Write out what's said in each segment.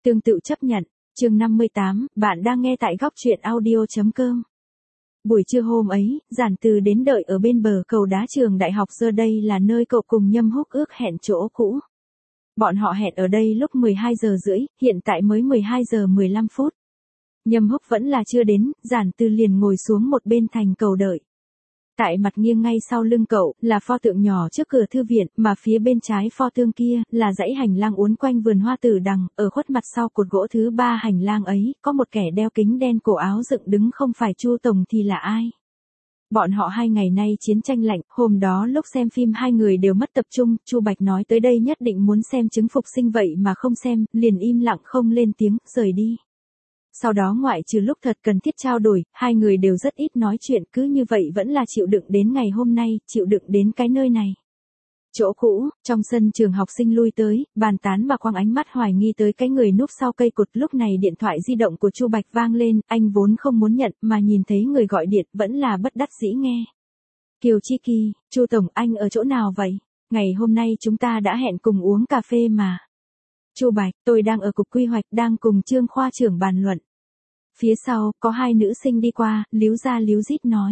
Tương tự chấp nhận. Chương 58, bạn đang nghe tại góc truyện audio.com. Buổi trưa hôm ấy, Giản Từ đến đợi ở bên bờ cầu đá trường đại học, giờ đây là nơi cậu cùng Nhâm Húc ước hẹn chỗ cũ. Bọn họ hẹn ở đây lúc 12 giờ rưỡi, hiện tại mới 12 giờ 15 phút. Nhâm Húc vẫn là chưa đến, Giản Từ liền ngồi xuống một bên thành cầu đợi. Tại mặt nghiêng ngay sau lưng cậu, là pho tượng nhỏ trước cửa thư viện, mà phía bên trái pho tượng kia, là dãy hành lang uốn quanh vườn hoa tử đằng, ở khuất mặt sau cột gỗ thứ ba hành lang ấy, có một kẻ đeo kính đen cổ áo dựng đứng, không phải Chu Tổng thì là ai? Bọn họ 2 ngày nay chiến tranh lạnh, hôm đó lúc xem phim hai người đều mất tập trung, Chu Bạch nói tới đây nhất định muốn xem chứng phục sinh vậy mà không xem, liền im lặng không lên tiếng, rời đi. Sau đó ngoại trừ lúc thật cần thiết trao đổi, hai người đều rất ít nói chuyện, cứ như vậy vẫn là chịu đựng đến ngày hôm nay, chịu đựng đến cái nơi này. Chỗ cũ, trong sân trường học sinh lui tới, bàn tán và quăng ánh mắt hoài nghi tới cái người núp sau cây cột. Lúc này điện thoại di động của Chu Bạch vang lên, anh vốn không muốn nhận, mà nhìn thấy người gọi điện, vẫn là bất đắc dĩ nghe. Kiều Chi Kỳ, Chu Tổng, anh ở chỗ nào vậy? Ngày hôm nay chúng ta đã hẹn cùng uống cà phê mà. Chu Bạch, tôi đang ở cục quy hoạch, đang cùng Trương khoa trưởng bàn luận. Phía sau, có hai nữ sinh đi qua, líu ra líu rít nói.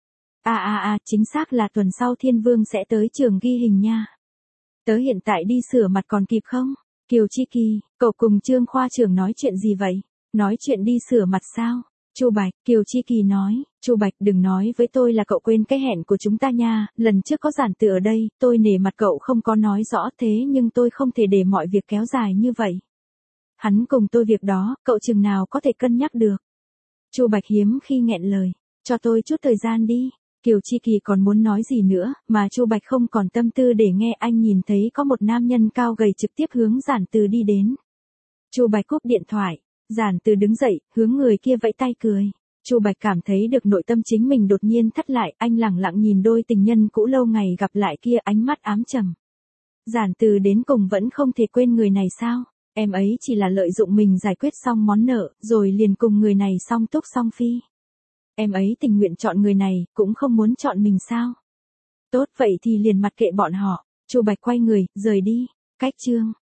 Chính xác là tuần sau Thiên Vương sẽ tới trường ghi hình nha. Tớ hiện tại đi sửa mặt còn kịp không? Kiều Chi Kỳ, cậu cùng Trương khoa trưởng nói chuyện gì vậy? Nói chuyện đi sửa mặt sao? Chu Bạch, Kiều Chi Kỳ nói, Chu Bạch đừng nói với tôi là cậu quên cái hẹn của chúng ta nha, lần trước có Giản Từ ở đây, tôi nể mặt cậu không có nói rõ thế nhưng tôi không thể để mọi việc kéo dài như vậy. Hắn cùng tôi việc đó, cậu chừng nào có thể cân nhắc được. Chu Bạch hiếm khi nghẹn lời, cho tôi chút thời gian đi. Kiều Chi Kỳ còn muốn nói gì nữa, mà Chu Bạch không còn tâm tư để nghe. Anh nhìn thấy có một nam nhân cao gầy trực tiếp hướng Giản Từ đi đến. Chu Bạch cúp điện thoại, Giản Từ đứng dậy, hướng người kia vẫy tay cười. Chu Bạch cảm thấy được nội tâm chính mình đột nhiên thắt lại, anh lẳng lặng nhìn đôi tình nhân cũ lâu ngày gặp lại kia, ánh mắt ám trầm. Giản Từ đến cùng vẫn không thể quên người này sao? Em ấy chỉ là lợi dụng mình giải quyết xong món nợ, rồi liền cùng người này song túc song phi. Em ấy tình nguyện chọn người này, cũng không muốn chọn mình sao? Tốt vậy thì liền mặc kệ bọn họ. Chu Bạch quay người, rời đi. Cách chương